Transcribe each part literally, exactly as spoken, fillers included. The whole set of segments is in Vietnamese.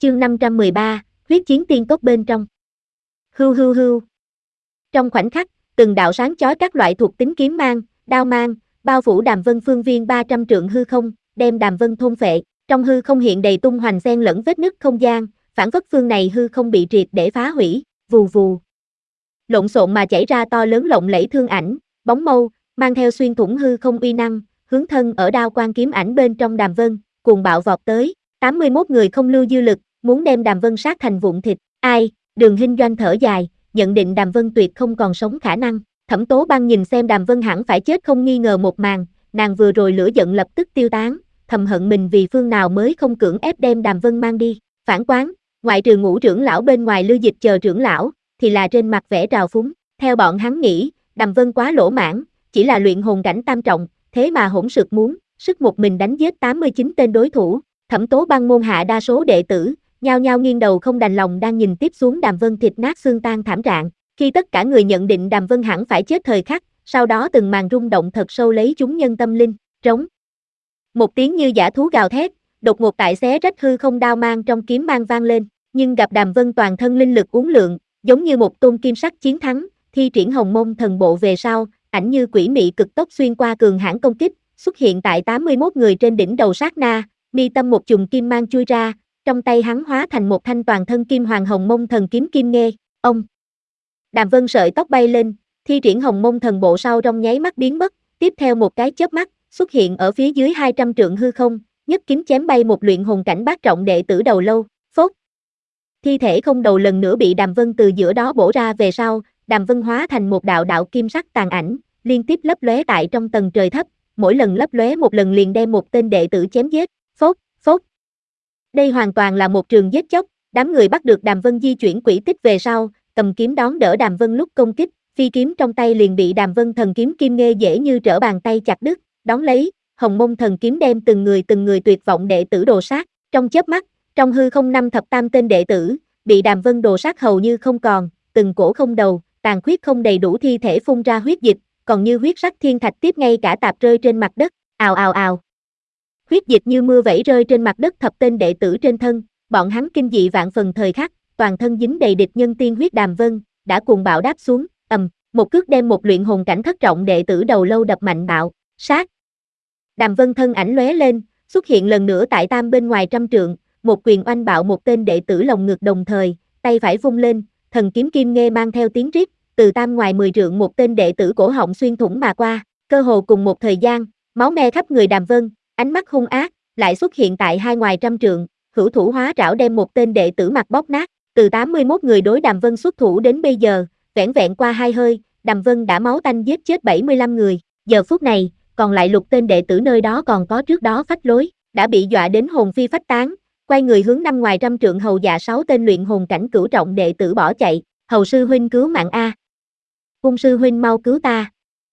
Chương năm trăm mười ba, huyết chiến tiên cốc bên trong. Hưu hưu hưu. Trong khoảnh khắc, từng đạo sáng chói các loại thuộc tính kiếm mang, đao mang, bao phủ Đàm Vân phương viên ba trăm trượng hư không, đem Đàm Vân thôn phệ. Trong hư không hiện đầy tung hoành xen lẫn vết nứt không gian, phản phất phương này hư không bị triệt để phá hủy, vù vù. Lộn xộn mà chảy ra to lớn lộng lẫy thương ảnh, bóng mâu, mang theo xuyên thủng hư không uy năng, hướng thân ở đao quang kiếm ảnh bên trong Đàm Vân, cuồng bạo vọt tới. tám mươi mốt người không lưu dư lực, muốn đem Đàm Vân sát thành vụn thịt. Ai? Đường Hinh Doanh thở dài, nhận định Đàm Vân tuyệt không còn sống khả năng. Thẩm Tố Băng nhìn xem Đàm Vân hẳn phải chết không nghi ngờ một màn, nàng vừa rồi lửa giận lập tức tiêu tán, thầm hận mình vì phương nào mới không cưỡng ép đem Đàm Vân mang đi. Phản quán, ngoại trừ Ngũ trưởng lão bên ngoài Lưu Dịch chờ trưởng lão, thì là trên mặt vẻ trào phúng. Theo bọn hắn nghĩ, Đàm Vân quá lỗ mãn, chỉ là luyện hồn cảnh tam trọng, thế mà hỗn sực muốn, sức một mình đánh giết tám mươi chín tên đối thủ. Thẩm Tố Băng môn hạ đa số đệ tử, nhao nhao nghiêng đầu không đành lòng đang nhìn tiếp xuống Đàm Vân thịt nát xương tan thảm trạng. Khi tất cả người nhận định Đàm Vân hẳn phải chết thời khắc, sau đó từng màn rung động thật sâu lấy chúng nhân tâm linh, trống. Một tiếng như dã thú gào thét, đột ngột tại xé rách hư không đao mang trong kiếm mang vang lên, nhưng gặp Đàm Vân toàn thân linh lực uốn lượn, giống như một tôn kim sắc chiến thắng, thi triển hồng môn thần bộ về sau, ảnh như quỷ mị cực tốc xuyên qua cường hãn công kích, xuất hiện tại tám mươi mốt người trên đỉnh đầu sát na, mi tâm một chùm kim mang chui ra, trong tay hắn hóa thành một thanh toàn thân kim hoàng hồng mông thần kiếm kim nghê. Ông Đàm Vân sợi tóc bay lên, thi triển hồng mông thần bộ sau trong nháy mắt biến mất, tiếp theo một cái chớp mắt, xuất hiện ở phía dưới hai trăm trượng hư không, nhất kiếm chém bay một luyện hồn cảnh bát trọng đệ tử đầu lâu, phốt. Thi thể không đầu lần nữa bị Đàm Vân từ giữa đó bổ ra về sau, Đàm Vân hóa thành một đạo đạo kim sắc tàn ảnh, liên tiếp lấp lóe tại trong tầng trời thấp, mỗi lần lấp lóe một lần liền đem một tên đệ tử chém giết, phốt, phốt. Đây hoàn toàn là một trường giết chóc, đám người bắt được Đàm Vân di chuyển quỹ tích về sau, cầm kiếm đón đỡ Đàm Vân lúc công kích, phi kiếm trong tay liền bị Đàm Vân thần kiếm kim nghê dễ như trở bàn tay chặt đứt, đón lấy, hồng mông thần kiếm đem từng người từng người tuyệt vọng đệ tử đồ sát, trong chớp mắt, trong hư không năm thập tam tên đệ tử, bị Đàm Vân đồ sát hầu như không còn, từng cổ không đầu, tàn khuyết không đầy đủ thi thể phun ra huyết dịch, còn như huyết sắc thiên thạch tiếp ngay cả tạp rơi trên mặt đất, ào ào ào. Huyết dịch như mưa vẩy rơi trên mặt đất thập tên đệ tử trên thân, bọn hắn kinh dị vạn phần thời khắc, toàn thân dính đầy địch nhân tiên huyết. Đàm Vân đã cuồng bạo đáp xuống, ầm, một cước đem một luyện hồn cảnh thất trọng đệ tử đầu lâu đập mạnh bạo, sát. Đàm Vân thân ảnh lóe lên, xuất hiện lần nữa tại tam bên ngoài trăm trượng, một quyền oanh bạo một tên đệ tử lồng ngực đồng thời, tay phải vung lên, thần kiếm kim nghê mang theo tiếng rít, từ tam ngoài mười trượng một tên đệ tử cổ họng xuyên thủng mà qua, cơ hồ cùng một thời gian, máu me khắp người Đàm Vân, ánh mắt hung ác, lại xuất hiện tại hai ngoài trăm trượng, hữu thủ hóa trảo đem một tên đệ tử mặt bóp nát, từ tám mươi mốt người đối Đàm Vân xuất thủ đến bây giờ, vẻn vẹn qua hai hơi, Đàm Vân đã máu tanh giết chết bảy mươi lăm người, giờ phút này, còn lại lục tên đệ tử nơi đó còn có trước đó phách lối, đã bị dọa đến hồn phi phách tán, quay người hướng năm ngoài trăm trượng hầu dạ sáu tên luyện hồn cảnh cửu trọng đệ tử bỏ chạy, hầu sư huynh cứu mạng a. Cung sư huynh mau cứu ta.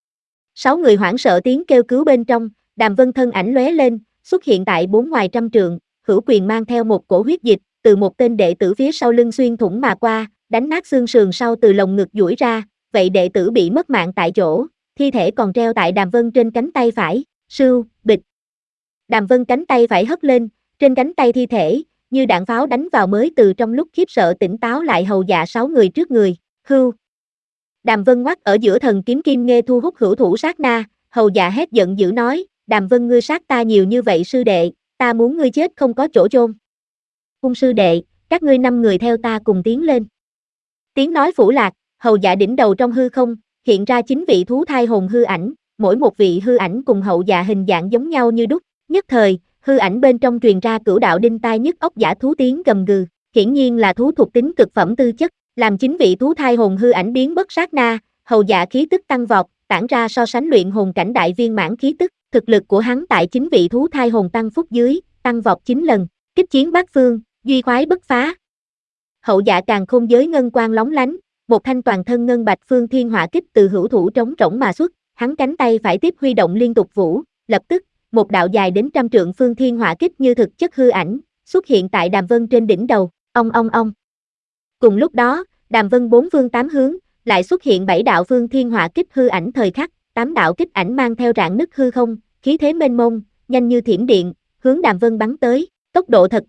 Sáu người hoảng sợ tiếng kêu cứu bên trong, Đàm Vân thân ảnh lóe lên, xuất hiện tại bốn ngoài trăm trượng, hữu quyền mang theo một cổ huyết dịch, từ một tên đệ tử phía sau lưng xuyên thủng mà qua, đánh nát xương sườn sau từ lồng ngực duỗi ra, vậy đệ tử bị mất mạng tại chỗ, thi thể còn treo tại Đàm Vân trên cánh tay phải, sưu, bịch. Đàm Vân cánh tay phải hất lên, trên cánh tay thi thể, như đạn pháo đánh vào mới từ trong lúc khiếp sợ tỉnh táo lại hầu dạ sáu người trước người, hưu. Đàm Vân ngoắt ở giữa thần kiếm kim nghê thu hút hữu thủ sát na, hầu dạ hét giận dữ nói, Đàm Vân ngươi sát ta nhiều như vậy sư đệ, ta muốn ngươi chết không có chỗ chôn. Cung sư đệ, các ngươi năm người theo ta cùng tiến lên. Tiếng nói phủ lạc, hầu dạ đỉnh đầu trong hư không, hiện ra chín vị thú thai hồn hư ảnh, mỗi một vị hư ảnh cùng hậu dạ hình dạng giống nhau như đúc, nhất thời, hư ảnh bên trong truyền ra cửu đạo đinh tai nhức óc giả thú tiếng gầm gừ, hiển nhiên là thú thuộc tính cực phẩm tư chất, làm chín vị thú thai hồn hư ảnh biến mất sát na, hầu dạ khí tức tăng vọt, tản ra so sánh luyện hồn cảnh đại viên mãn khí tức, thực lực của hắn tại chín vị thú thai hồn tăng phúc dưới, tăng vọt chín lần, kích chiến bát phương, duy khoái bất phá. Hậu dạ càng khôn giới ngân quang lóng lánh, một thanh toàn thân ngân bạch phương thiên hỏa kích từ hữu thủ trống rỗng mà xuất, hắn cánh tay phải tiếp huy động liên tục vũ, lập tức, một đạo dài đến trăm trượng phương thiên hỏa kích như thực chất hư ảnh, xuất hiện tại Đàm Vân trên đỉnh đầu, ong ong ong. Cùng lúc đó, Đàm Vân bốn phương tám hướng, lại xuất hiện bảy đạo phương thiên hỏa kích hư ảnh thời khắc, tám đạo kích ảnh mang theo rạn nứt hư không, khí thế mênh mông, nhanh như thiểm điện, hướng Đàm Vân bắn tới, tốc độ thật nhanh,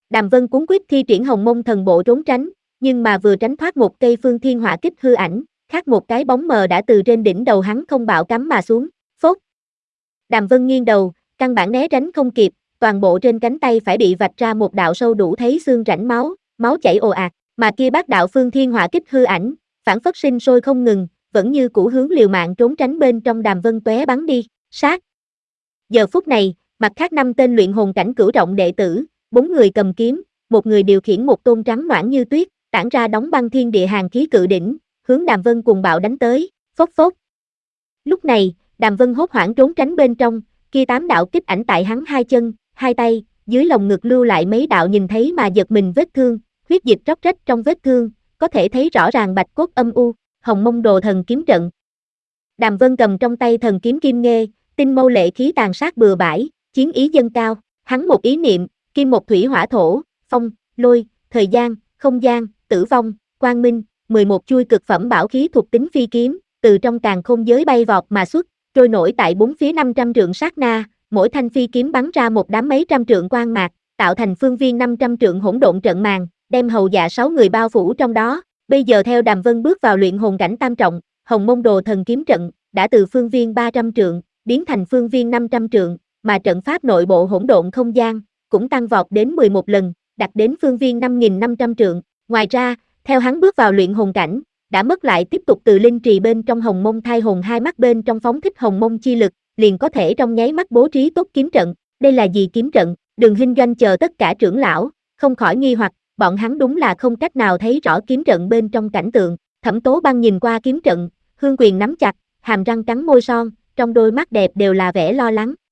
Đàm Vân cuống quýt thi triển Hồng Mông Thần Bộ trốn tránh, nhưng mà vừa tránh thoát một cây Phương Thiên Hỏa Kích hư ảnh, khác một cái bóng mờ đã từ trên đỉnh đầu hắn không bạo cắm mà xuống. Phốt. Đàm Vân nghiêng đầu, căn bản né tránh không kịp, toàn bộ trên cánh tay phải bị vạch ra một đạo sâu đủ thấy xương rãnh máu, máu chảy ồ ạt, mà kia bác đạo Phương Thiên Hỏa Kích hư ảnh, phản phất sinh sôi không ngừng, vẫn như cũ hướng liều mạng trốn tránh bên trong Đàm Vân tóe bắn đi, sát. Giờ phút này, mặt khác năm tên luyện hồn cảnh cửu trọng đệ tử, bốn người cầm kiếm, một người điều khiển một tôn trắng noãn như tuyết, tản ra đóng băng thiên địa hàn khí cự đỉnh, hướng Đàm Vân cùng bạo đánh tới, phốc phốc. Lúc này, Đàm Vân hốt hoảng trốn tránh bên trong, kia tám đạo kích ảnh tại hắn hai chân, hai tay, dưới lồng ngực lưu lại mấy đạo nhìn thấy mà giật mình vết thương, huyết dịch róc rách trong vết thương, có thể thấy rõ ràng bạch cốt âm u, Hồng Mông Đồ Thần Kiếm Trận. Đàm Vân cầm trong tay thần kiếm kim nghê, tinh mâu lệ khí tàn sát bừa bãi, chiến ý dâng cao, hắn một ý niệm, kim một thủy hỏa thổ, phong, lôi, thời gian, không gian, tử vong, quang minh, mười một chuôi cực phẩm bảo khí thuộc tính phi kiếm, từ trong càn khôn giới bay vọt mà xuất, trôi nổi tại bốn phía năm trăm trượng sát na, mỗi thanh phi kiếm bắn ra một đám mấy trăm trượng quang mạc, tạo thành phương viên năm trăm trượng hỗn độn trận màn, đem hầu dạ sáu người bao phủ trong đó. Bây giờ theo Đàm Vân bước vào luyện hồn cảnh tam trọng, Hồng Mông Đồ Thần Kiếm Trận đã từ phương viên ba trăm trượng biến thành phương viên năm trăm trượng, mà trận pháp nội bộ hỗn độn không gian cũng tăng vọt đến mười một lần, đạt đến phương viên năm nghìn năm trăm trượng. Ngoài ra, theo hắn bước vào luyện hồn cảnh, đã mất lại tiếp tục từ linh trì bên trong Hồng Mông Thai Hồn hai mắt bên trong phóng thích Hồng Mông chi lực, liền có thể trong nháy mắt bố trí tốt kiếm trận. Đây là gì kiếm trận? Đường Hinh Doanh chờ tất cả trưởng lão không khỏi nghi hoặc, bọn hắn đúng là không cách nào thấy rõ kiếm trận bên trong cảnh tượng. Thẩm Tố Băng nhìn qua kiếm trận, hương quyền nắm chặt, hàm răng cắn môi son, trong đôi mắt đẹp đều là vẻ lo lắng.